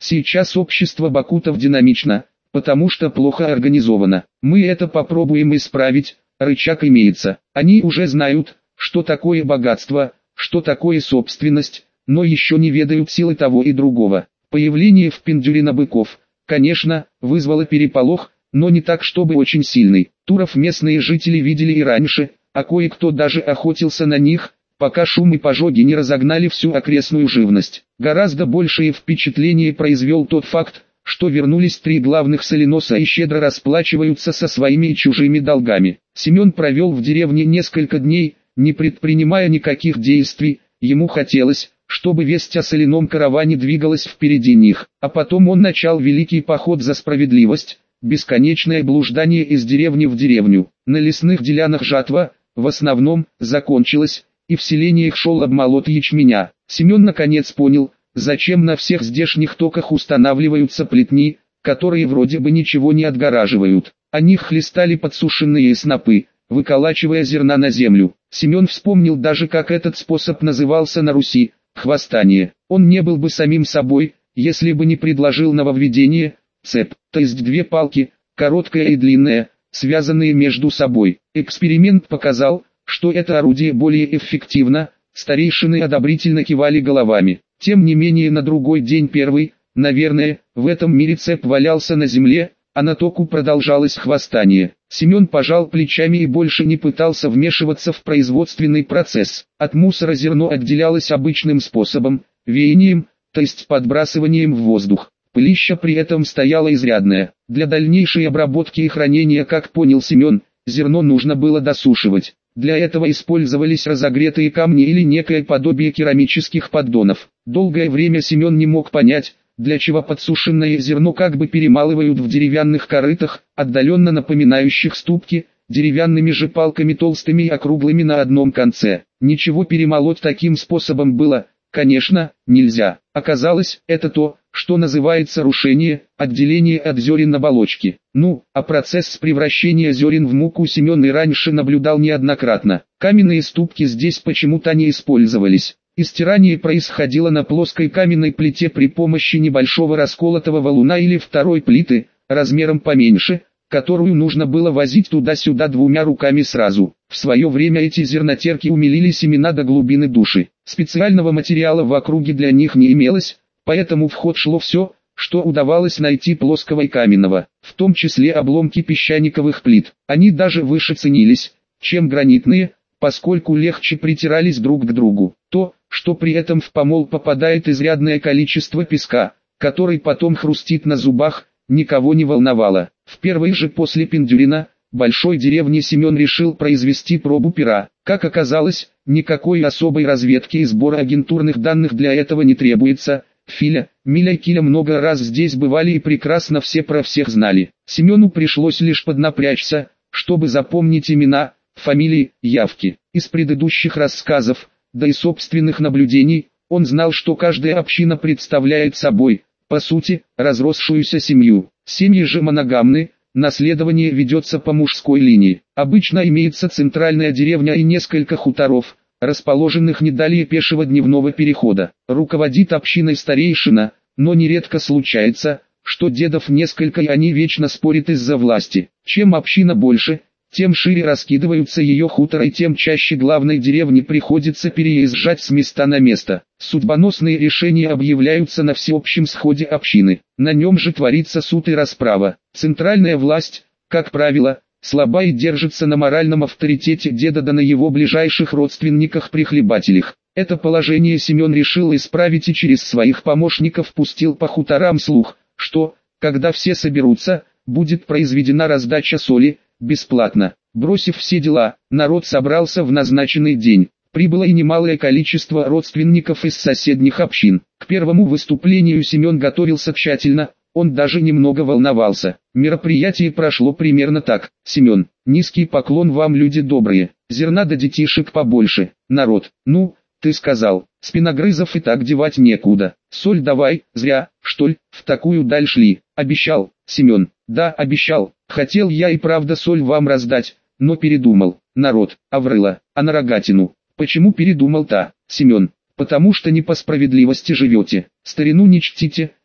Сейчас общество бакутов динамично, потому что плохо организовано. Мы это попробуем исправить, рычаг имеется. Они уже знают, что такое богатство, что такое собственность, но еще не ведают силы того и другого. Появление в Пендюрино быков, конечно, вызвало переполох, но не так чтобы очень сильный. Туров местные жители видели и раньше, а кое-кто даже охотился на них, пока шум и пожоги не разогнали всю окрестную живность. Гораздо большее впечатление произвел тот факт, что вернулись 3 главных соленоса и щедро расплачиваются со своими и чужими долгами. Семен провел в деревне несколько дней, не предпринимая никаких действий. Ему хотелось, чтобы весть о соляном караване двигалась впереди них. А потом он начал великий поход за справедливость, бесконечное блуждание из деревни в деревню. На лесных делянах жатва, в основном, закончилась, и в селениях шел обмолот ячменя. Семен наконец понял, зачем на всех здешних токах устанавливаются плетни, которые вроде бы ничего не отгораживают. О них хлестали подсушенные снопы, выколачивая зерна на землю. Семен вспомнил даже, как этот способ назывался на Руси – хвостание. Он не был бы самим собой, если бы не предложил нововведение – цеп, то есть 2 палки, короткая и длинная, связанные между собой. Эксперимент показал, что это орудие более эффективно, старейшины одобрительно кивали головами. Тем не менее на другой день первый, наверное, в этом мире цеп валялся на земле, а на току продолжалось хвостание. Семен пожал плечами и больше не пытался вмешиваться в производственный процесс. От мусора зерно отделялось обычным способом, веянием, то есть подбрасыванием в воздух. Пылища при этом стояла изрядная. Для дальнейшей обработки и хранения, как понял Семен, зерно нужно было досушивать. Для этого использовались разогретые камни или некое подобие керамических поддонов. Долгое время Семен не мог понять, для чего подсушенное зерно как бы перемалывают в деревянных корытах, отдаленно напоминающих ступки, деревянными же палками толстыми и округлыми на одном конце. Ничего перемолоть таким способом было, конечно, нельзя. Оказалось, это то, что называется рушение, отделение от зерен оболочки. А процесс превращения зерен в муку Семен и раньше наблюдал неоднократно. Каменные ступки здесь почему-то не использовались. Истирание происходило на плоской каменной плите при помощи небольшого расколотого валуна или второй плиты, размером поменьше, которую нужно было возить туда-сюда 2 руками сразу. В свое время эти зернотерки умелили семена до глубины души. Специального материала в округе для них не имелось, поэтому в ход шло все, что удавалось найти плоского и каменного, в том числе обломки песчаниковых плит. Они даже выше ценились, чем гранитные, поскольку легче притирались друг к другу. То, что при этом в помол попадает изрядное количество песка, который потом хрустит на зубах, никого не волновало. В первый же после Пендюрина, большой деревни Семен решил произвести пробу пера. Как оказалось, никакой особой разведки и сбора агентурных данных для этого не требуется. Филя, Миля и Киля много раз здесь бывали и прекрасно все про всех знали. Семену пришлось лишь поднапрячься, чтобы запомнить имена, фамилии, явки. Из предыдущих рассказов, да и собственных наблюдений, он знал, что каждая община представляет собой, по сути, разросшуюся семью. Семьи же моногамны, наследование ведется по мужской линии. Обычно имеется центральная деревня и несколько хуторов, расположенных не далее пешего дневного перехода. Руководит общиной старейшина, но нередко случается, что дедов несколько и они вечно спорят из-за власти. Чем община больше, тем шире раскидываются ее хуторы и тем чаще главной деревне приходится переезжать с места на место. Судьбоносные решения объявляются на всеобщем сходе общины. На нем же творится суд и расправа. Центральная власть, как правило, слаба и держится на моральном авторитете деда да на его ближайших родственниках-прихлебателях. Это положение Семен решил исправить и через своих помощников пустил по хуторам слух, что, когда все соберутся, будет произведена раздача соли, бесплатно. Бросив все дела, народ собрался в назначенный день. Прибыло и немалое количество родственников из соседних общин. К первому выступлению Семен готовился тщательно, он даже немного волновался. Мероприятие прошло примерно так. Семен, низкий поклон вам, люди добрые. Зерна да детишек побольше. Народ, ты сказал, спиногрызов и так девать некуда. Соль давай, зря, что ли, в такую даль шли. Обещал, Семен. Да, обещал. Хотел я и правда соль вам раздать, но передумал. Народ, Аврыла, а на рогатину. Почему передумал-то, Семен? Потому что не по справедливости живете, старину не чтите,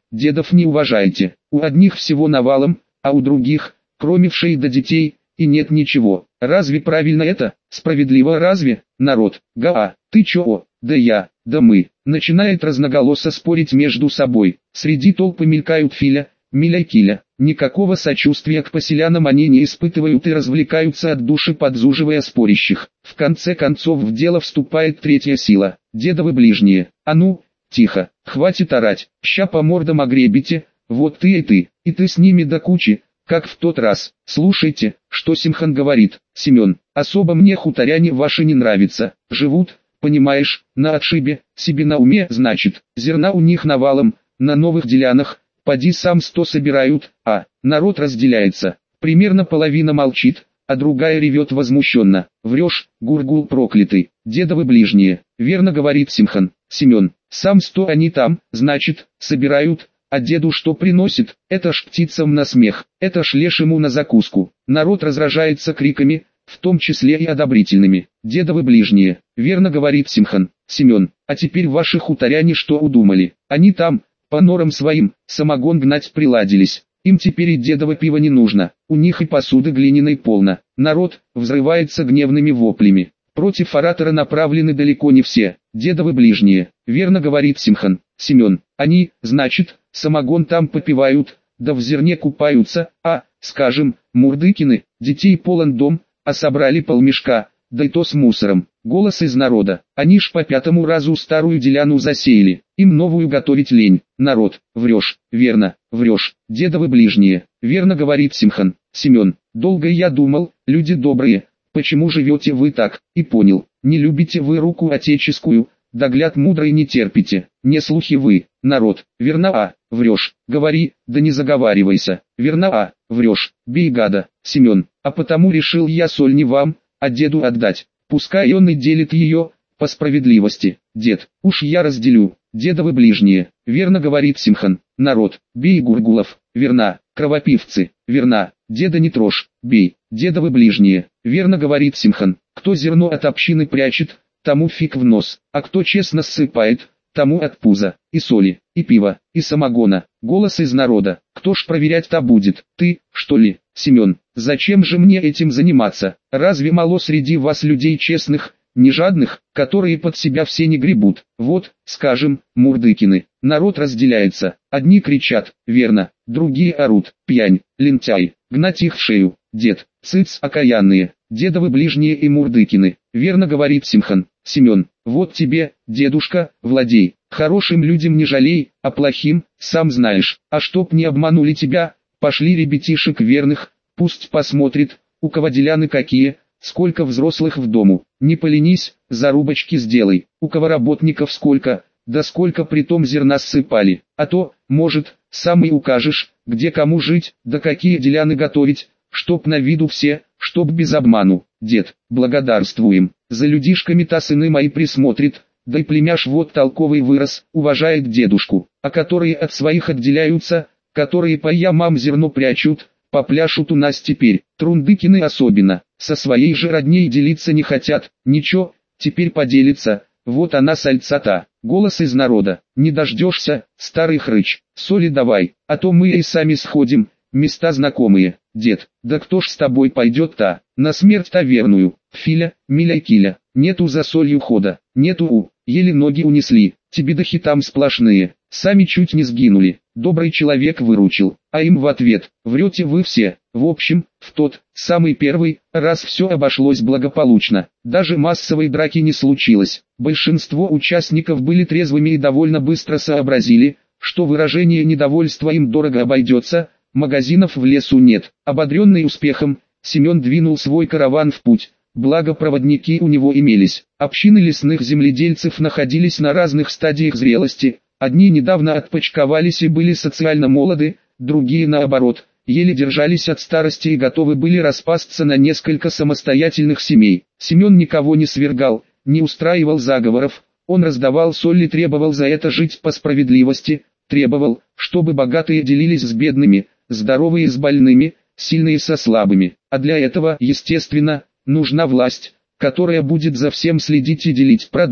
дедов не уважаете. У одних всего навалом, а у других, кроме вшей до детей, и нет ничего. Разве правильно это? Справедливо разве? Народ, ты чё, да я, да мы. Начинает разноголосо спорить между собой. Среди толпы мелькают Филя, Миля и Киля. Никакого сочувствия к поселянам они не испытывают и развлекаются от души, подзуживая спорящих. В конце концов в дело вступает третья сила. Дедовы ближние. А ну, тихо, хватит орать. Ща по мордам огребите, вот ты, и ты с ними до кучи. Как в тот раз. Слушайте, что Симхан говорит. Семен, особо мне хуторяне ваши не нравятся. Живут, понимаешь, на отшибе, себе на уме, значит. Зерна у них навалом, на новых делянах, поди сам 100 собирают, а народ разделяется. Примерно половина молчит, а другая ревет возмущенно. Врешь, Гургул проклятый, дедовы ближние. Верно говорит Симхан. Семен, сам 100 они там, значит, собирают. А деду что приносит? Это ж птицам на смех, это ж лешему на закуску. Народ разражается криками, в том числе и одобрительными. Дедовы ближние, верно говорит Симхан. Семен, а теперь ваши хуторяне что удумали? Они там, по норам своим, самогон гнать приладились. Им теперь и дедово пиво не нужно, у них и посуды глиняной полно. Народ взрывается гневными воплями. Против оратора направлены далеко не все. Дедовы ближние, верно говорит Симхан. Семен, они, значит, самогон там попивают, да в зерне купаются, а, скажем, Мурдыкины, детей полон дом, а собрали полмешка, да и то с мусором. Голос из народа, они ж по 5-му разу старую деляну засеяли, им новую готовить лень. Народ, врешь, верно, врешь, дедовы ближние, верно говорит Симхан. Семен, долго я думал, люди добрые, почему живете вы так, и понял, не любите вы руку отеческую, догляд мудрый не терпите, не слухи вы, народ, верно, врешь, говори, да не заговаривайся, верно, врешь, бей гада. Семен, а потому решил я соль не вам, а деду отдать, пускай он и делит ее, по справедливости. Дед, уж я разделю, дедовы ближние, верно говорит Симхан. Народ, бей Гургулов, верна, кровопивцы, верна, деда не трожь, бей, дедовы ближние, верно говорит Симхан. Кто зерно от общины прячет, тому фиг в нос, а кто честно ссыпает, тому от пуза, и соли, и пива, и самогона. Голос из народа, кто ж проверять-то будет, ты, что ли? Семен, зачем же мне этим заниматься? Разве мало среди вас людей честных, не жадных, которые под себя все не гребут? Вот, скажем, Мурдыкины. Народ разделяется, одни кричат, верно, другие орут, пьянь, лентяй, гнать их в шею. Дед, цыц окаянные, дедовы ближние и Мурдыкины, верно говорит Симхан. Семен, вот тебе, дедушка, владей, хорошим людям не жалей, а плохим, сам знаешь, а чтоб не обманули тебя, пошли ребятишек верных, пусть посмотрит, у кого деляны какие, сколько взрослых в дому, не поленись, зарубочки сделай, у кого работников сколько, да сколько притом зерна ссыпали, а то, может, сам и укажешь, где кому жить, да какие деляны готовить, чтоб на виду все, чтоб без обману. Дед, благодарствуем, за людишками-то сыны мои присмотрит, да и племяш вот толковый вырос, уважает дедушку, а которые от своих отделяются, которые по ямам зерно прячут, попляшут у нас теперь. Трундыкины особенно, со своей же родней делиться не хотят, ничего, теперь поделится, вот она сальца-то. Голос из народа, не дождешься, старый хрыч, соли давай, а то мы и сами сходим, места знакомые. Дед, да кто ж с тобой пойдет-то, на смерть-то верную? Филя, Миля и Киля, нету за солью хода, нету, еле ноги унесли, тебе дахи там сплошные, сами чуть не сгинули, добрый человек выручил, а им в ответ, врете вы все. В общем, в тот, самый первый, раз все обошлось благополучно, даже массовой драки не случилось, большинство участников были трезвыми и довольно быстро сообразили, что выражение недовольства им дорого обойдется, магазинов в лесу нет. Ободренный успехом, Семен двинул свой караван в путь, благо проводники у него имелись. Общины лесных земледельцев находились на разных стадиях зрелости, одни недавно отпочковались и были социально молоды, другие наоборот, еле держались от старости и готовы были распасться на несколько самостоятельных семей. Семен никого не свергал, не устраивал заговоров, он раздавал соль и требовал за это жить по справедливости, требовал, чтобы богатые делились с бедными, здоровые с больными, сильные со слабыми. А для этого, естественно, нужна власть, которая будет за всем следить и делить продукт.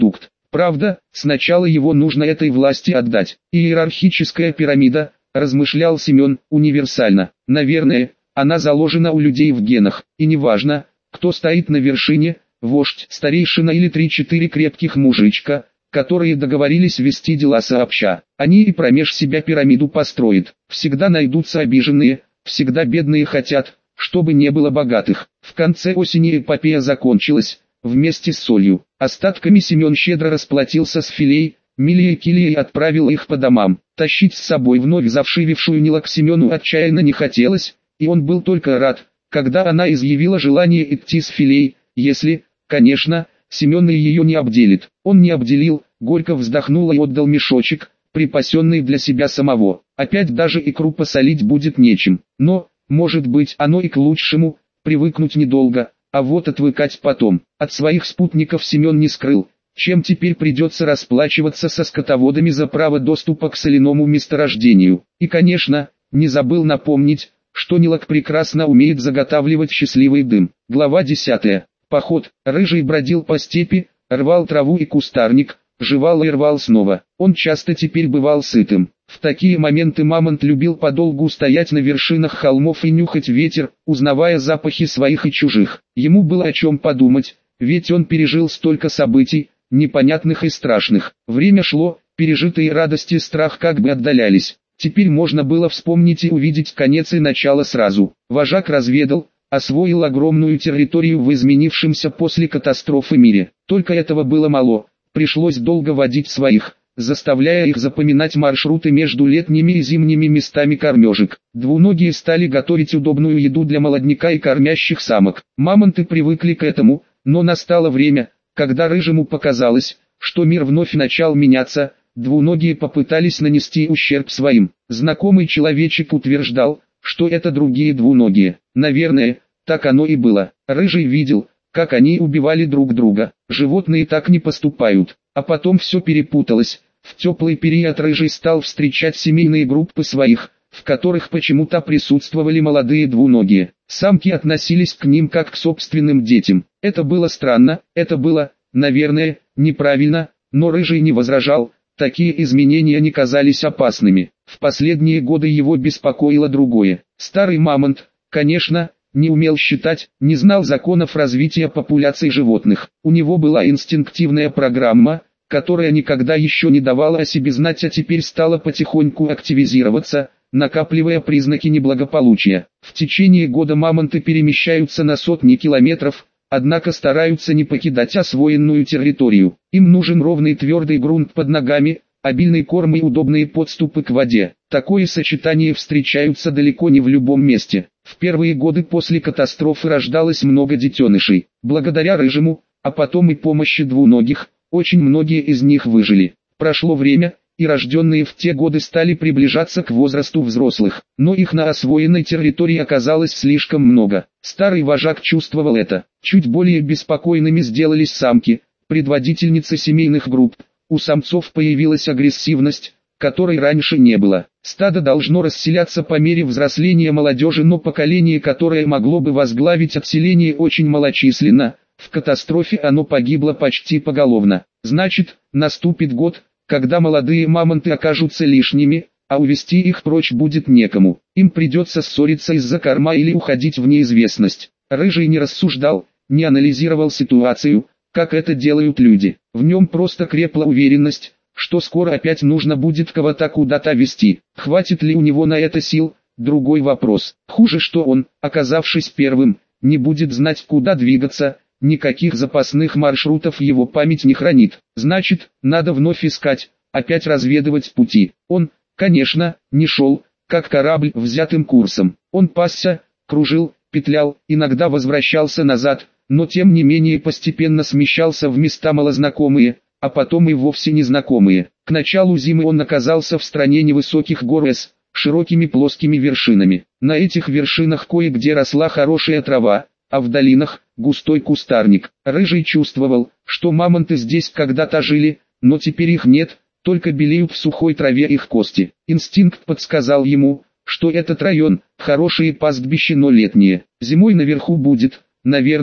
Правда, сначала его нужно этой власти отдать. Иерархическая пирамида, размышлял Семен, универсальна. Наверное, она заложена у людей в генах, и неважно, кто стоит на вершине, вождь, старейшина или 3-4 крепких мужичка, которые договорились вести дела сообща. Они и промеж себя пирамиду построят. Всегда найдутся обиженные, всегда бедные хотят, чтобы не было богатых. В конце осени эпопея закончилась, вместе с солью. Остатками Семен щедро расплатился с Филей, Милей и Килией отправил их по домам. Тащить с собой вновь завшивившую Нила Семену отчаянно не хотелось, и он был только рад, когда она изъявила желание идти с Филей, если, конечно, Семен ее не обделит. Он не обделил, горько вздохнул и отдал мешочек, припасенный для себя самого. Опять даже икру посолить будет нечем. Но, может быть, оно и к лучшему, привыкнуть недолго, а вот отвыкать потом. От своих спутников Семен не скрыл, чем теперь придется расплачиваться со скотоводами за право доступа к соляному месторождению. И, конечно, не забыл напомнить, что Нилок прекрасно умеет заготавливать счастливый дым. Глава 10. Поход. Рыжий бродил по степи, рвал траву и кустарник, жевал и рвал снова. Он часто теперь бывал сытым. В такие моменты мамонт любил подолгу стоять на вершинах холмов и нюхать ветер, узнавая запахи своих и чужих. Ему было о чем подумать, ведь он пережил столько событий, непонятных и страшных. Время шло, пережитые радости и страх как бы отдалялись. Теперь можно было вспомнить и увидеть конец и начало сразу. Вожак разведал, освоил огромную территорию в изменившемся после катастрофы мире. Только этого было мало, пришлось долго водить своих, заставляя их запоминать маршруты между летними и зимними местами кормежек. Двуногие стали готовить удобную еду для молодняка и кормящих самок. Мамонты привыкли к этому, но настало время, когда Рыжему показалось, что мир вновь начал меняться. Двуногие попытались нанести ущерб своим. Знакомый человечек утверждал, что это другие двуногие. Наверное, так оно и было. Рыжий видел, как они убивали друг друга. Животные так не поступают. А потом все перепуталось. В теплый период Рыжий стал встречать семейные группы своих, в которых почему-то присутствовали молодые двуногие. Самки относились к ним как к собственным детям. Это было странно, это было, наверное, неправильно, но Рыжий не возражал. Такие изменения не казались опасными. В последние годы его беспокоило другое. Старый мамонт, конечно, не умел считать, не знал законов развития популяций животных. У него была инстинктивная программа, которая никогда еще не давала о себе знать, а теперь стала потихоньку активизироваться, накапливая признаки неблагополучия. В течение года мамонты перемещаются на сотни километров, однако стараются не покидать освоенную территорию. Им нужен ровный твердый грунт под ногами, обильный корм и удобные подступы к воде. Такое сочетание встречаются далеко не в любом месте. В первые годы после катастрофы рождалось много детенышей. Благодаря Рыжему, а потом и помощи двуногих, очень многие из них выжили. Прошло время, и рожденные в те годы стали приближаться к возрасту взрослых, но их на освоенной территории оказалось слишком много. Старый вожак чувствовал это. Чуть более беспокойными сделались самки, предводительницы семейных групп. У самцов появилась агрессивность, которой раньше не было. Стадо должно расселяться по мере взросления молодежи, но поколение, которое могло бы возглавить отселение, очень малочисленно. В катастрофе оно погибло почти поголовно. Значит, наступит год, когда молодые мамонты окажутся лишними, а увести их прочь будет некому. Им придется ссориться из-за корма или уходить в неизвестность. Рыжий не рассуждал, не анализировал ситуацию, как это делают люди. В нем просто крепла уверенность, что скоро опять нужно будет кого-то куда-то везти. Хватит ли у него на это сил? Другой вопрос. Хуже, что он, оказавшись первым, не будет знать, куда двигаться. Никаких запасных маршрутов его память не хранит. Значит, надо вновь искать, опять разведывать пути. Он, конечно, не шел, как корабль, взятым курсом. Он пасся, кружил, петлял, иногда возвращался назад, но тем не менее постепенно смещался в места малознакомые, а потом и вовсе незнакомые. К началу зимы он оказался в стране невысоких гор с широкими плоскими вершинами. На этих вершинах кое-где росла хорошая трава, а в долинах – густой кустарник. Рыжий чувствовал, что мамонты здесь когда-то жили, но теперь их нет, только белеют в сухой траве их кости. Инстинкт подсказал ему, что этот район – хорошие пастбища, но летние. Зимой наверху будет, наверное,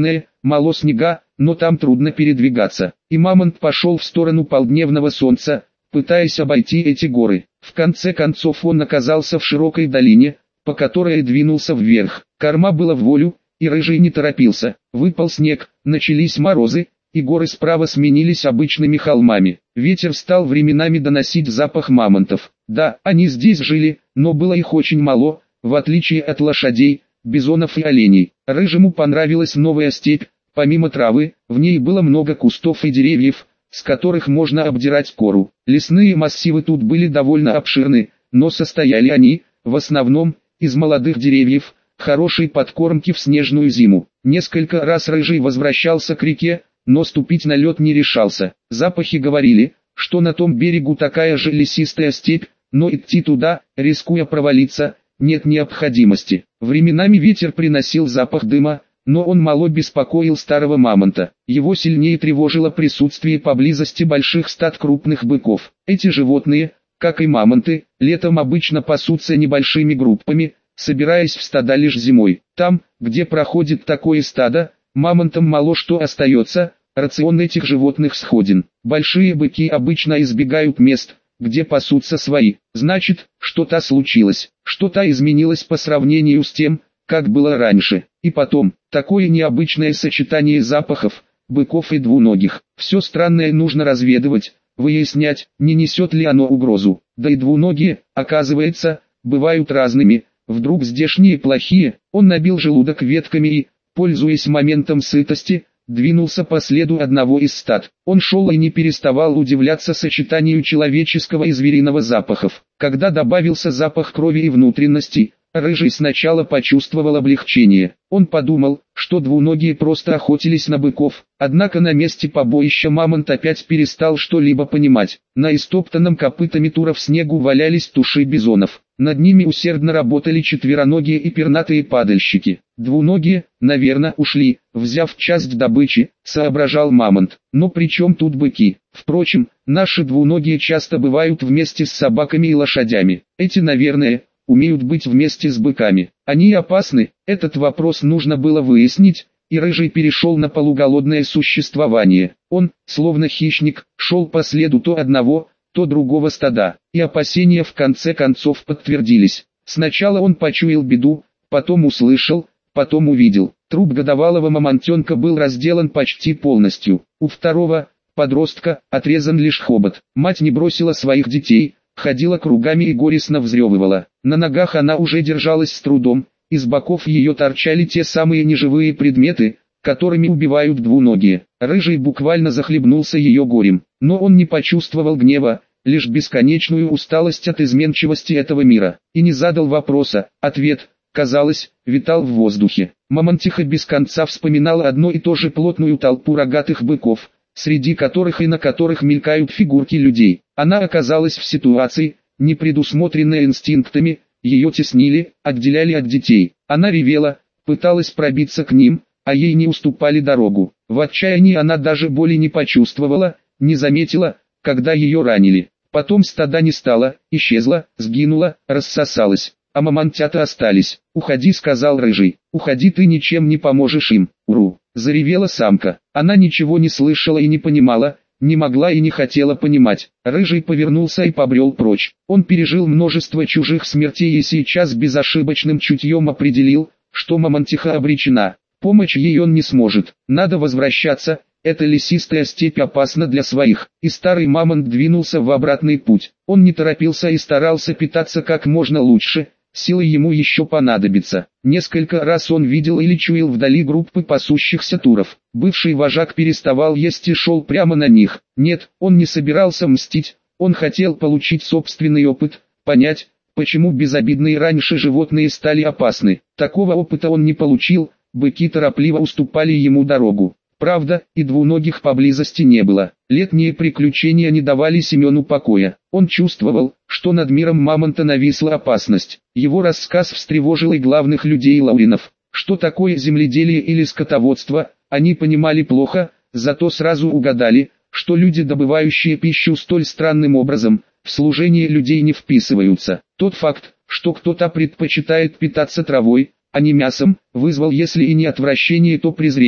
мало снега, но там трудно передвигаться. И мамонт пошел в сторону полдневного солнца, пытаясь обойти эти горы. В конце концов он оказался в широкой долине, по которой двинулся вверх. Корма была в волю, и рыжий не торопился. Выпал снег, начались морозы, и горы справа сменились обычными холмами. Ветер стал временами доносить запах мамонтов. Да, они здесь жили, но было их очень мало, в отличие от лошадей, бизонов и оленей. Рыжему понравилась новая степь. Помимо травы, в ней было много кустов и деревьев, с которых можно обдирать кору. Лесные массивы тут были довольно обширны, но состояли они, в основном, из молодых деревьев, хорошей подкормки в снежную зиму. Несколько раз рыжий возвращался к реке, но ступить на лед не решался. Запахи говорили, что на том берегу такая же лесистая степь, но идти туда, рискуя провалиться, нет необходимости. Временами ветер приносил запах дыма, но он мало беспокоил старого мамонта. Его сильнее тревожило присутствие поблизости больших стад крупных быков. Эти животные, как и мамонты, летом обычно пасутся небольшими группами, собираясь в стада лишь зимой. Там, где проходит такое стадо, мамонтам мало что остается, рацион этих животных сходен. Большие быки обычно избегают мест, где пасутся свои. Значит, что-то случилось, что-то изменилось по сравнению с тем, как было раньше. И потом, такое необычное сочетание запахов, быков и двуногих. Все странное нужно разведывать, выяснять, не несет ли оно угрозу. Да и двуногие, оказывается, бывают разными. Вдруг здешние плохие. Он набил желудок ветками и, пользуясь моментом сытости, двинулся по следу одного из стад. Он шел и не переставал удивляться сочетанию человеческого и звериного запахов. Когда добавился запах крови и внутренностей, рыжий сначала почувствовал облегчение. Он подумал, что двуногие просто охотились на быков, однако на месте побоища мамонт опять перестал что-либо понимать. На истоптанном копытами туров снегу валялись туши бизонов. Над ними усердно работали четвероногие и пернатые падальщики. Двуногие, наверное, ушли, взяв часть добычи, соображал мамонт. Но при чем тут быки? Впрочем, наши двуногие часто бывают вместе с собаками и лошадями. Эти, наверное, умеют быть вместе с быками. Они опасны? Этот вопрос нужно было выяснить, и рыжий перешел на полуголодное существование. Он, словно хищник, шел по следу то одного, то другого стада, и опасения в конце концов подтвердились. Сначала он почуял беду, потом услышал, потом увидел. Труп годовалого мамонтенка был разделан почти полностью. У второго, подростка, отрезан лишь хобот. Мать не бросила своих детей, ходила кругами и горестно взрёвывала. На ногах она уже держалась с трудом, из боков ее торчали те самые неживые предметы, которыми убивают двуногие. Рыжий буквально захлебнулся ее горем, но он не почувствовал гнева, лишь бесконечную усталость от изменчивости этого мира, и не задал вопроса. Ответ, казалось, витал в воздухе. Мамонтиха без конца вспоминала одно и то же плотную толпу рогатых быков, среди которых и на которых мелькают фигурки людей. Она оказалась в ситуации, не предусмотренной инстинктами, ее теснили, отделяли от детей. Она ревела, пыталась пробиться к ним, а ей не уступали дорогу. В отчаянии она даже боли не почувствовала, не заметила, когда ее ранили. Потом стада не стало, исчезла, сгинула, рассосалась. А мамонтята остались. «Уходи», — сказал рыжий. «Уходи, ты ничем не поможешь им». «Уру!» — заревела самка. Она ничего не слышала и не понимала, не могла и не хотела понимать. Рыжий повернулся и побрел прочь. Он пережил множество чужих смертей и сейчас безошибочным чутьем определил, что мамонтиха обречена. Помочь ей он не сможет. Надо возвращаться. Эта лесистая степь опасна для своих. И старый мамонт двинулся в обратный путь. Он не торопился и старался питаться как можно лучше. Силы ему еще понадобится. Несколько раз он видел или чуял вдали группы пасущихся туров. Бывший вожак переставал есть и шел прямо на них. Нет, он не собирался мстить. Он хотел получить собственный опыт, понять, почему безобидные раньше животные стали опасны. Такого опыта он не получил. Быки торопливо уступали ему дорогу. Правда, и двуногих поблизости не было. Летние приключения не давали Семену покоя. Он чувствовал, что над миром мамонта нависла опасность. Его рассказ встревожил и главных людей Лауринов. Что такое земледелие или скотоводство, они понимали плохо, зато сразу угадали, что люди, добывающие пищу столь странным образом, в служение людей не вписываются. Тот факт, что кто-то предпочитает питаться травой, а не мясом, вызвал если и не отвращение, то презрение.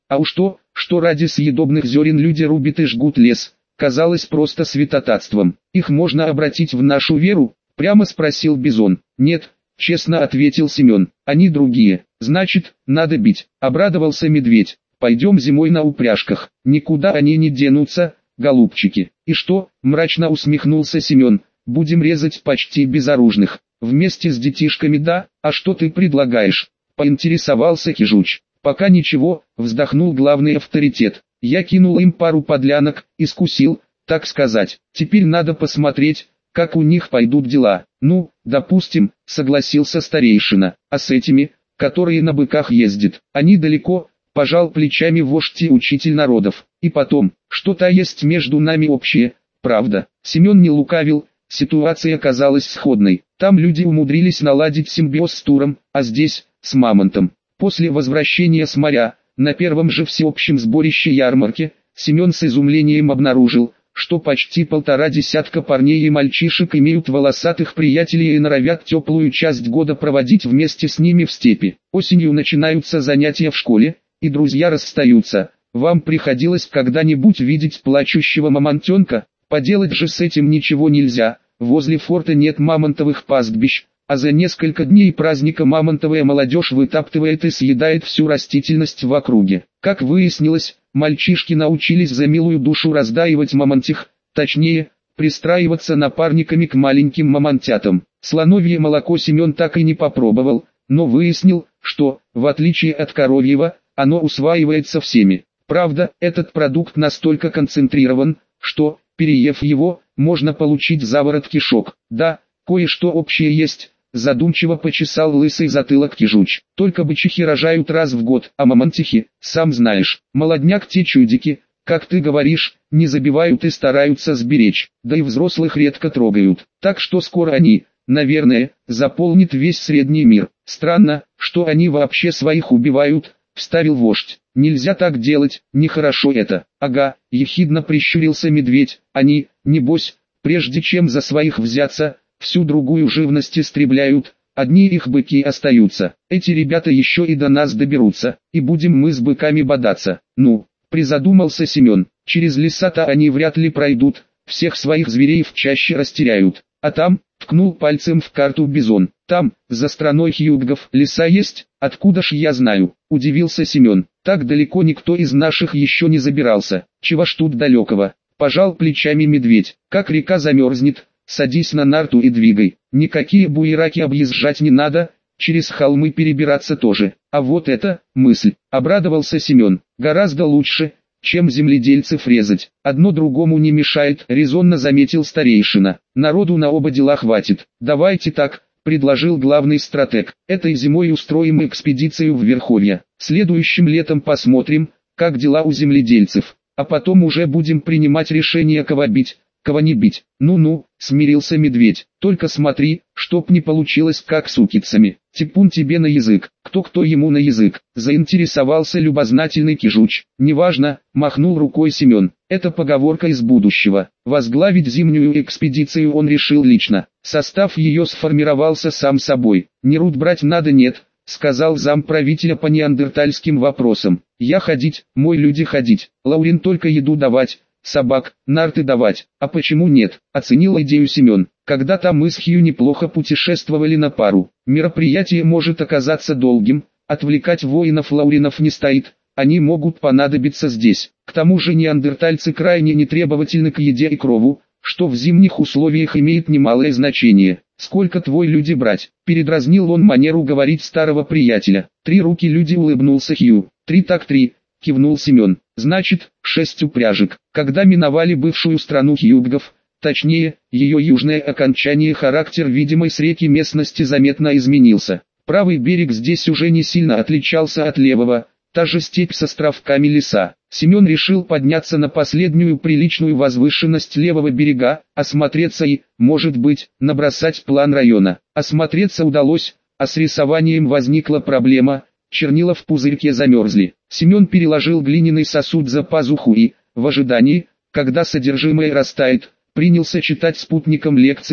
А уж то, что ради съедобных зерен люди рубят и жгут лес, казалось просто святотатством. «Их можно обратить в нашу веру?» — прямо спросил Бизон. «Нет», — честно ответил Семен, — «они другие». «Значит, надо бить», — обрадовался Медведь. «Пойдем зимой на упряжках, никуда они не денутся, голубчики». «И что?» — мрачно усмехнулся Семен. «Будем резать почти безоружных. Вместе с детишками, да? А что ты предлагаешь?» — поинтересовался Кижуч. «Пока ничего», — вздохнул главный авторитет. «Я кинул им пару подлянок, искусил, так сказать. Теперь надо посмотреть, как у них пойдут дела». «Ну, допустим», — согласился старейшина. «А с этими, которые на быках ездят, они далеко?» — пожал плечами вождь и учитель народов. «И потом, что-то есть между нами общее, правда?» Семен не лукавил, ситуация казалась сходной. Там люди умудрились наладить симбиоз с Туром, а здесь — с Мамонтом. После возвращения с моря, на первом же всеобщем сборище ярмарки, Семен с изумлением обнаружил, что почти 1,5 десятка парней и мальчишек имеют волосатых приятелей и норовят теплую часть года проводить вместе с ними в степи. Осенью начинаются занятия в школе, и друзья расстаются. Вам приходилось когда-нибудь видеть плачущего мамонтенка? Поделать же с этим ничего нельзя, возле форта нет мамонтовых пастбищ, а за несколько дней праздника мамонтовая молодежь вытаптывает и съедает всю растительность в округе. Как выяснилось, мальчишки научились за милую душу раздаивать мамонтих, точнее, пристраиваться напарниками к маленьким мамонтятам. Слоновье молоко Семен так и не попробовал, но выяснил, что, в отличие от коровьего, оно усваивается всеми. Правда, этот продукт настолько концентрирован, что, переев его, можно получить заворот кишок. Да, кое-что общее есть, задумчиво почесал лысый затылок Кижуч. Только бычихи рожают раз в год, а мамонтихи, сам знаешь, молодняк те чудики, как ты говоришь, не забивают и стараются сберечь, да и взрослых редко трогают. Так что скоро они, наверное, заполнят весь средний мир. Странно, что они вообще своих убивают, вставил вождь. Нельзя так делать, нехорошо это. Ага, ехидно прищурился Медведь. Они, небось, прежде чем за своих взяться, всю другую живность истребляют, одни их быки остаются. Эти ребята еще и до нас доберутся, и будем мы с быками бодаться. Ну, призадумался Семен, через леса-то они вряд ли пройдут, всех своих зверей в чаще растеряют. А там, ткнул пальцем в карту Бизон, там, за страной хьюггов, леса есть? Откуда ж я знаю? Удивился Семен. Так далеко никто из наших еще не забирался. Чего ж тут далекого? Пожал плечами Медведь. Как река замерзнет, садись на нарту и двигай. Никакие буераки объезжать не надо, через холмы перебираться тоже. А вот это, мысль, обрадовался Семен. Гораздо лучше, чем земледельцев резать. Одно другому не мешает, резонно заметил старейшина. Народу на оба дела хватит. Давайте так, предложил главный стратег. Этой зимой устроим экспедицию в Верховье. Следующим летом посмотрим, как дела у земледельцев. А потом уже будем принимать решение, кого бить, кого не бить. Ну-ну, смирился Медведь. Только смотри, чтоб не получилось как с укицами. Типун тебе на язык. Кто ему на язык? Заинтересовался любознательный Кижуч. Неважно, махнул рукой Семен. Это поговорка из будущего. Возглавить зимнюю экспедицию он решил лично. Состав ее сформировался сам собой. Нерут брать надо нет, сказал замправителя по неандертальским вопросам. Я ходить, мой люди ходить. Лаурин только еду давать, собак, нарты давать. А почему нет? Оценил идею Семен. Когда-то мы с Хью неплохо путешествовали на пару. Мероприятие может оказаться долгим, отвлекать воинов-лауринов не стоит. Они могут понадобиться здесь. К тому же неандертальцы крайне нетребовательны к еде и крову, что в зимних условиях имеет немалое значение. «Сколько твой люди брать?» — передразнил он манеру говорить старого приятеля. «3 руки люди», — улыбнулся Хью. «3 так 3», — кивнул Семен. «Значит, 6 упряжек». Когда миновали бывшую страну хьюггов, точнее, ее южное окончание, характер видимой с реки местности заметно изменился. Правый берег здесь уже не сильно отличался от левого, та же степь с островками леса. Семен решил подняться на последнюю приличную возвышенность левого берега, осмотреться и, может быть, набросать план района. Осмотреться удалось, а с рисованием возникла проблема, чернила в пузырьке замерзли. Семен переложил глиняный сосуд за пазуху и, в ожидании, когда содержимое растает, принялся читать спутникам лекцию,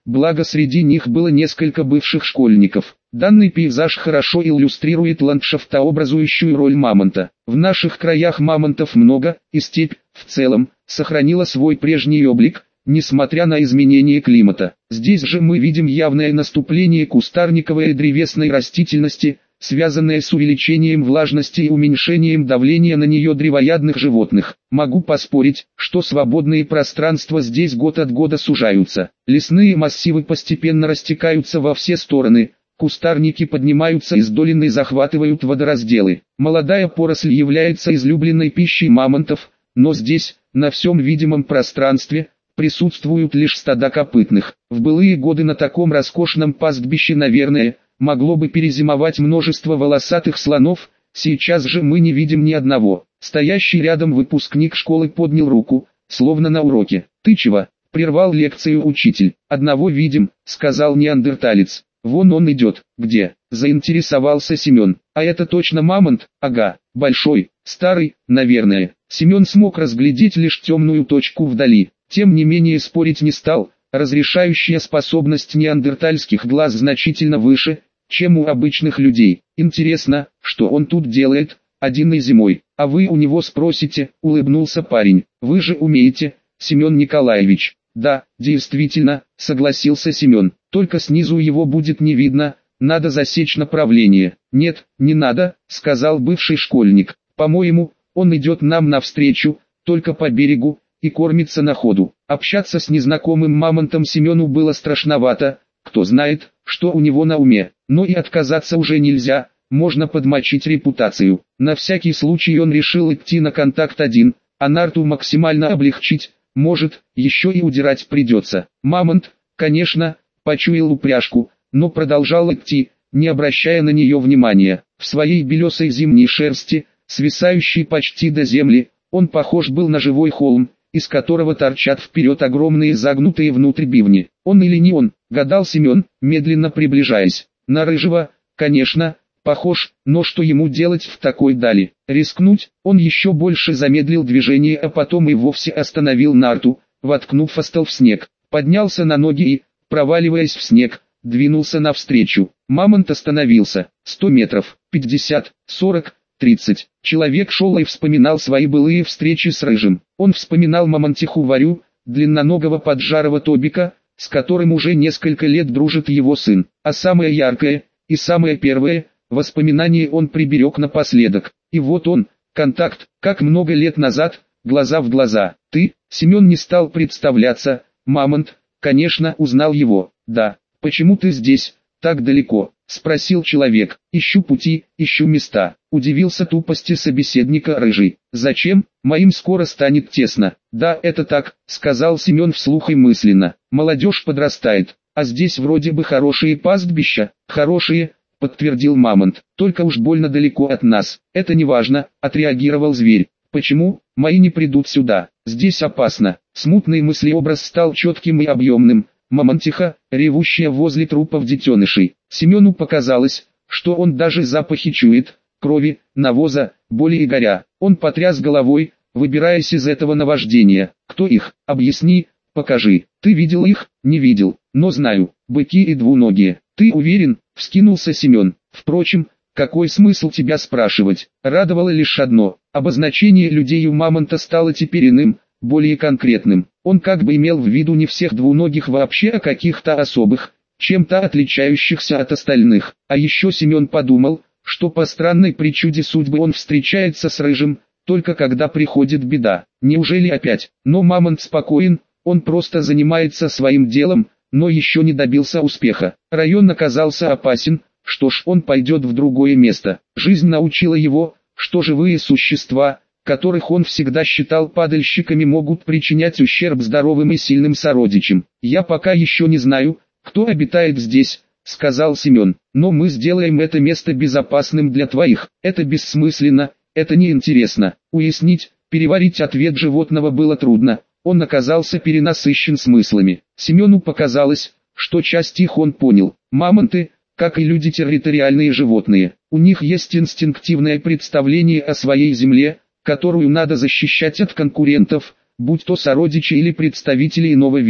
благо среди них было несколько бывших школьников. Данный пейзаж хорошо иллюстрирует ландшафтообразующую роль мамонта. В наших краях мамонтов много, и степь, в целом, сохранила свой прежний облик, несмотря на изменение климата. Здесь же мы видим явное наступление кустарниковой и древесной растительности, связанное с увеличением влажности и уменьшением давления на нее древоядных животных. Могу поспорить, что свободные пространства здесь год от года сужаются. Лесные массивы постепенно растекаются во все стороны, кустарники поднимаются из долин и захватывают водоразделы. Молодая поросль является излюбленной пищей мамонтов, но здесь, на всем видимом пространстве, присутствуют лишь стада копытных. В былые годы на таком роскошном пастбище, наверное, могло бы перезимовать множество волосатых слонов, сейчас же мы не видим ни одного. Стоящий рядом выпускник школы поднял руку, словно на уроке. «Ты чего?» — прервал лекцию учитель. «Одного видим», — сказал неандерталец. «Вон он идет». «Где?» — заинтересовался Семен. «А это точно мамонт?» «Ага, большой, старый, наверное». Семен смог разглядеть лишь темную точку вдали. Тем не менее спорить не стал, разрешающая способность неандертальских глаз значительно выше, чем у обычных людей. Интересно, что он тут делает, один и зимой. А вы у него спросите, улыбнулся парень. Вы же умеете, Семен Николаевич. Да, действительно, согласился Семен. Только снизу его будет не видно, надо засечь направление. Нет, не надо, сказал бывший школьник. По-моему, он идет нам навстречу, только по берегу, и кормится на ходу. Общаться с незнакомым мамонтом Семену было страшновато, кто знает, что у него на уме. Но и отказаться уже нельзя, можно подмочить репутацию. На всякий случай он решил идти на контакт один, а Нарту максимально облегчить, может, еще и удирать придется. Мамонт, конечно, почуял упряжку, но продолжал идти, не обращая на нее внимания. В своей белесой зимней шерсти, свисающей почти до земли, он похож был на живой холм, из которого торчат вперед огромные загнутые внутрь бивни. Он или не он, гадал Семен, медленно приближаясь. На рыжего, конечно, похож, но что ему делать в такой дали? Рискнуть? Он еще больше замедлил движение, а потом и вовсе остановил Нарту, воткнув остов в снег. Поднялся на ноги и, проваливаясь в снег, двинулся навстречу. Мамонт остановился. 100 метров, 50, 40, 30. Человек шел и вспоминал свои былые встречи с рыжим. Он вспоминал мамонтиху Варю, длинноногого поджарого Тобика, с которым уже несколько лет дружит его сын. А самое яркое, и самое первое, воспоминание он приберег напоследок. И вот он, контакт, как много лет назад, глаза в глаза. «Ты?» Семен не стал представляться. Мамонт, конечно, узнал его. «Да, почему ты здесь, так далеко?» — спросил человек. «Ищу пути, ищу места». Удивился тупости собеседника рыжий. «Зачем? Моим скоро станет тесно». «Да, это так», — сказал Семен вслух и мысленно. «Молодежь подрастает, а здесь вроде бы хорошие пастбища». «Хорошие», — подтвердил мамонт. «Только уж больно далеко от нас». «Это не важно», — отреагировал зверь. «Почему? Мои не придут сюда. Здесь опасно». Смутный мыслеобраз стал четким и объемным. Мамонтиха, ревущая возле трупов детенышей. Семену показалось, что он даже запахи чует, крови, навоза, боли и горя. Он потряс головой, выбираясь из этого наваждения. «Кто их? Объясни, покажи». «Ты видел их?» «Не видел, но знаю. Быки и двуногие». «Ты уверен?» — вскинулся Семен. «Впрочем, какой смысл тебя спрашивать?» Радовало лишь одно. Обозначение людей у мамонта стало теперь иным, более конкретным. Он как бы имел в виду не всех двуногих вообще, а каких-то особых, чем-то отличающихся от остальных. А еще Семен подумал, что по странной причуде судьбы он встречается с рыжим, только когда приходит беда. Неужели опять? Но мамонт спокоен, он просто занимается своим делом, но еще не добился успеха. Район оказался опасен, что ж, он пойдет в другое место. Жизнь научила его, что живые существа, которых он всегда считал падальщиками, могут причинять ущерб здоровым и сильным сородичам. «Я пока еще не знаю, кто обитает здесь», — сказал Семен, — «но мы сделаем это место безопасным для твоих». Это бессмысленно, это неинтересно. Уяснить, переварить ответ животного было трудно, он оказался перенасыщен смыслами. Семену показалось, что часть их он понял. Мамонты, как и люди, территориальные животные. У них есть инстинктивное представление о своей земле, которую надо защищать от конкурентов, будь то сородичи или представители иного вида.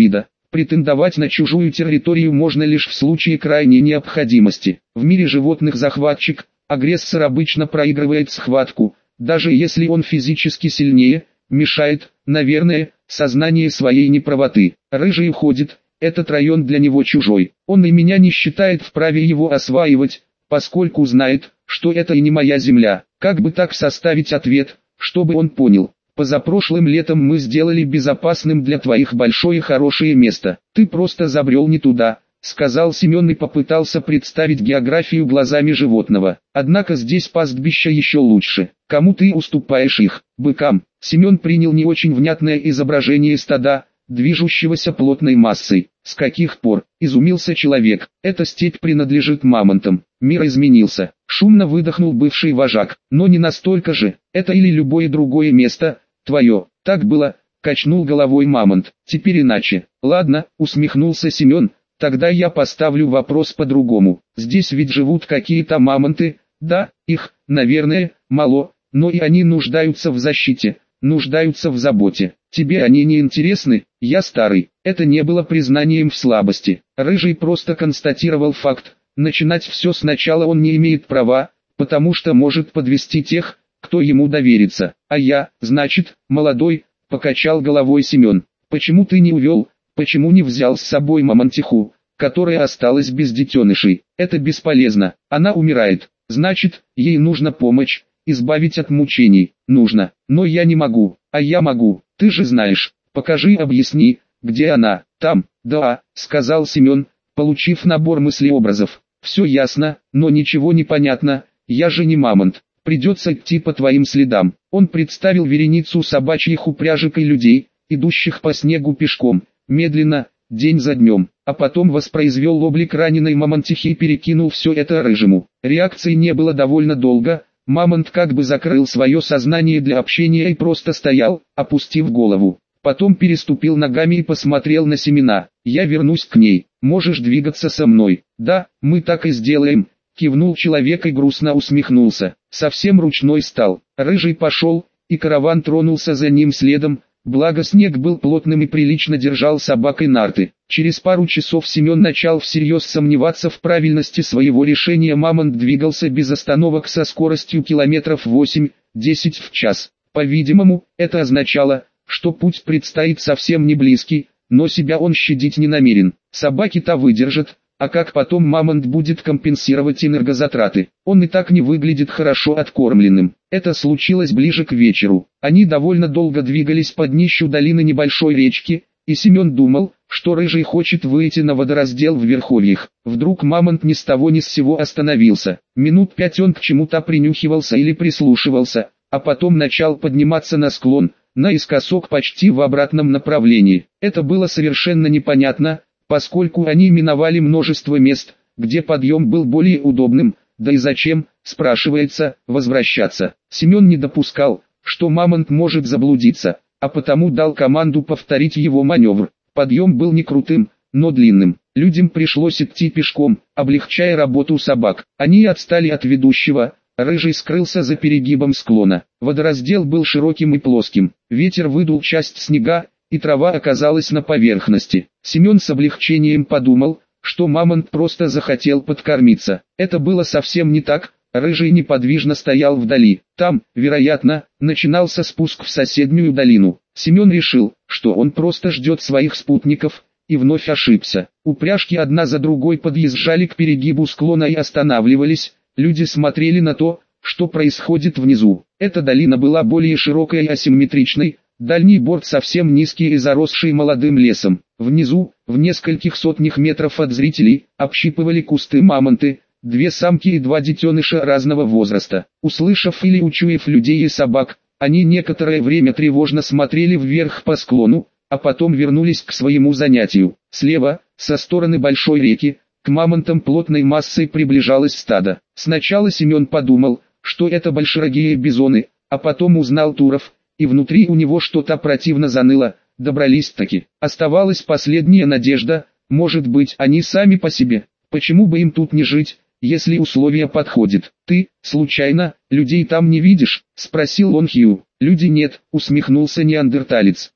Претендовать на чужую территорию можно лишь в случае крайней необходимости. В мире животных захватчик, агрессор обычно проигрывает схватку, даже если он физически сильнее, мешает, наверное, сознание своей неправоты. Рыжий уходит, этот район для него чужой. Он и меня не считает вправе его осваивать, поскольку знает, что это и не моя земля. Как бы так составить ответ, чтобы он понял? Позапрошлым летом мы сделали безопасным для твоих большое хорошее место. Ты просто забрел не туда, сказал Семен и попытался представить географию глазами животного. Однако здесь пастбища еще лучше. Кому ты уступаешь их? Быкам. Семен принял не очень внятное изображение стада, движущегося плотной массой. С каких пор? Изумился человек. Эта степь принадлежит мамонтам. Мир изменился. Шумно выдохнул бывший вожак. Но не настолько же. Это или любое другое место, твое. Так было, качнул головой мамонт. Теперь иначе. Ладно, усмехнулся Семен. Тогда я поставлю вопрос по-другому. Здесь ведь живут какие-то мамонты. Да, их, наверное, мало, но и они нуждаются в защите, нуждаются в заботе. Тебе они не интересны? Я старый. Это не было признанием в слабости. Рыжий просто констатировал факт. Начинать все сначала он не имеет права, потому что может подвести тех, кто ему доверится. А я, значит, молодой, покачал головой Семен. Почему ты не увел, почему не взял с собой мамонтиху, которая осталась без детенышей? Это бесполезно, она умирает. Значит, ей нужна помощь, избавить от мучений. Нужно, но я не могу, а я могу. Ты же знаешь, покажи, объясни, где она. Там. Да, сказал Семен, получив набор мыслеобразов. Все ясно, но ничего не понятно, я же не мамонт. Придется идти по твоим следам. Он представил вереницу собачьих упряжек и людей, идущих по снегу пешком, медленно, день за днем, а потом воспроизвел облик раненой мамонтихи и перекинул все это рыжему. Реакции не было довольно долго, мамонт как бы закрыл свое сознание для общения и просто стоял, опустив голову. Потом переступил ногами и посмотрел на Семена. «Я вернусь к ней, можешь двигаться со мной». «Да, мы так и сделаем», кивнул человек и грустно усмехнулся. Совсем ручной стал. Рыжий пошел, и караван тронулся за ним следом, благо снег был плотным и прилично держал собак и нарты. Через пару часов Семен начал всерьез сомневаться в правильности своего решения. Мамонт двигался без остановок со скоростью километров 8-10 в час. По-видимому, это означало, что путь предстоит совсем не близкий, но себя он щадить не намерен. Собаки-то выдержат, а как потом мамонт будет компенсировать энергозатраты? Он и так не выглядит хорошо откормленным. Это случилось ближе к вечеру. Они довольно долго двигались по днищу долины небольшой речки, и Семен думал, что Рыжий хочет выйти на водораздел в верховьях. Вдруг мамонт ни с того ни с сего остановился. Минут 5 он к чему-то принюхивался или прислушивался, а потом начал подниматься на склон, наискосок почти в обратном направлении. Это было совершенно непонятно, поскольку они миновали множество мест, где подъем был более удобным, да и зачем, спрашивается, возвращаться. Семен не допускал, что мамонт может заблудиться, а потому дал команду повторить его маневр. Подъем был не крутым, но длинным. Людям пришлось идти пешком, облегчая работу собак. Они отстали от ведущего. Рыжий скрылся за перегибом склона. Водораздел был широким и плоским. Ветер выдул часть снега, и трава оказалась на поверхности. Семен с облегчением подумал, что мамонт просто захотел подкормиться. Это было совсем не так. Рыжий неподвижно стоял вдали. Там, вероятно, начинался спуск в соседнюю долину. Семен решил, что он просто ждет своих спутников, и вновь ошибся. Упряжки одна за другой подъезжали к перегибу склона и останавливались. Люди смотрели на то, что происходит внизу. Эта долина была более широкой и асимметричной, дальний борт совсем низкий и заросший молодым лесом. Внизу, в нескольких сотнях метров от зрителей, общипывали кусты мамонты, 2 самки и 2 детеныша разного возраста. Услышав или учуяв людей и собак, они некоторое время тревожно смотрели вверх по склону, а потом вернулись к своему занятию. Слева, со стороны большой реки, к мамонтам плотной массой приближалось стадо. Сначала Семен подумал, что это большерогие бизоны, а потом узнал туров, и внутри у него что-то противно заныло. Добрались-таки. Оставалась последняя надежда, может быть, они сами по себе. Почему бы им тут не жить, если условия подходят? Ты, случайно, людей там не видишь? Спросил он Хью. Люди нет, усмехнулся неандерталец.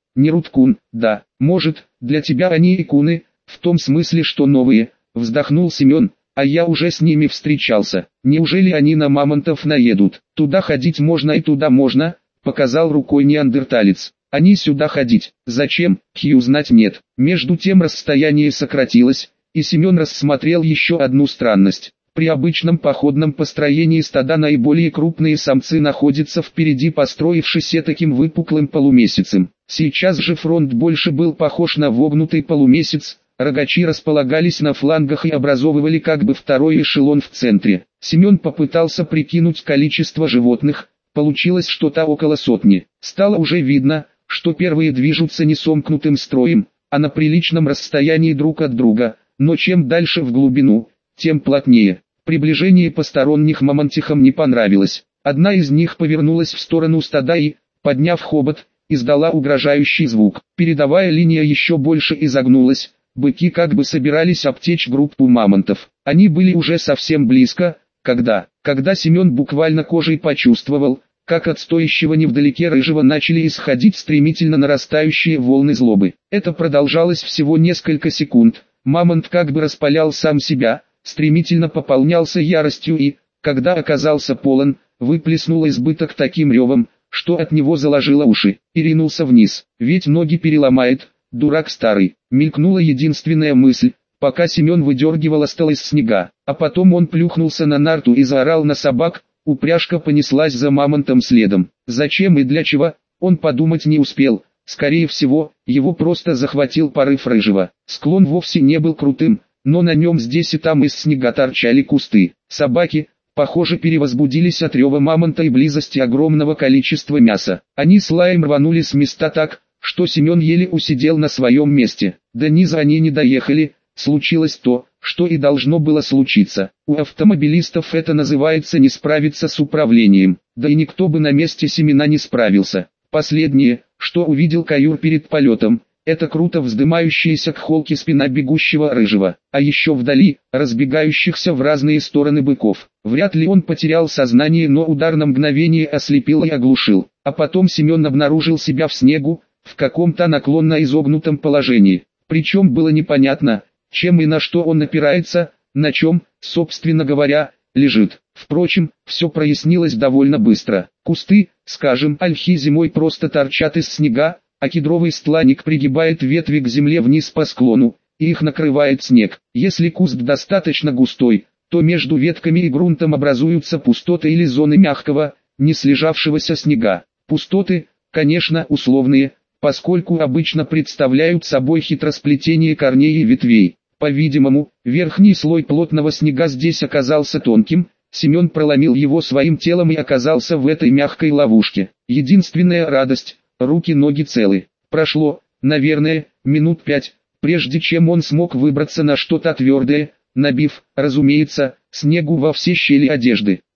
Не Руткун, да, может, для тебя они и куны, в том смысле, что новые, вздохнул Семен, а я уже с ними встречался. Неужели они на мамонтов наедут? Туда ходить можно и туда можно, показал рукой неандерталец. Они сюда ходить, зачем, Хью знать нет. Между тем расстояние сократилось, и Семен рассмотрел еще одну странность. При обычном походном построении стада наиболее крупные самцы находятся впереди, построившись таким выпуклым полумесяцем. Сейчас же фронт больше был похож на вогнутый полумесяц, рогачи располагались на флангах и образовывали как бы второй эшелон в центре. Семен попытался прикинуть количество животных, получилось что-то около сотни. Стало уже видно, что первые движутся не сомкнутым строем, а на приличном расстоянии друг от друга, но чем дальше в глубину, тем плотнее. Приближение посторонних мамонтихам не понравилось. Одна из них повернулась в сторону стада и, подняв хобот, издала угрожающий звук. Передовая линия еще больше изогнулась, быки как бы собирались обтечь группу мамонтов. Они были уже совсем близко, когда Семен буквально кожей почувствовал, как от стоящего невдалеке рыжего начали исходить стремительно нарастающие волны злобы. Это продолжалось всего несколько секунд. Мамонт как бы распалял сам себя, стремительно пополнялся яростью и, когда оказался полон, выплеснул избыток таким ревом, что от него заложило уши, и ринулся вниз. Ведь ноги переломает, дурак старый. Мелькнула единственная мысль, пока Семен выдергивал стол из снега, а потом он плюхнулся на нарту и заорал на собак. Упряжка понеслась за мамонтом следом. Зачем и для чего, он подумать не успел. Скорее всего, его просто захватил порыв рыжего. Склон вовсе не был крутым, но на нем здесь и там из снега торчали кусты. Собаки, похоже, перевозбудились от рева мамонта и близости огромного количества мяса. Они с лаем рванули с места так, что Семен еле усидел на своем месте. До низа они не доехали. Случилось то, что и должно было случиться. У автомобилистов это называется не справиться с управлением, да и никто бы на месте Семена не справился. Последнее, что увидел Каюр перед полетом, это круто вздымающаяся к холке спина бегущего рыжего, а еще вдали, разбегающихся в разные стороны быков. Вряд ли он потерял сознание, но удар на мгновение ослепил и оглушил. А потом Семен обнаружил себя в снегу, в каком-то наклонно изогнутом положении. Причем было непонятно, чем и на что он опирается, на чем, собственно говоря, лежит. Впрочем, все прояснилось довольно быстро. Кусты, скажем, ольхи зимой просто торчат из снега, а кедровый стланник пригибает ветви к земле вниз по склону, и их накрывает снег. Если куст достаточно густой, то между ветками и грунтом образуются пустоты или зоны мягкого, не слежавшегося снега. Пустоты, конечно, условные, поскольку обычно представляют собой хитросплетение корней и ветвей. По-видимому, верхний слой плотного снега здесь оказался тонким, Семен проломил его своим телом и оказался в этой мягкой ловушке. Единственная радость – руки-ноги целы. Прошло, наверное, минут 5, прежде чем он смог выбраться на что-то твердое, набив, разумеется, снегу во все щели одежды.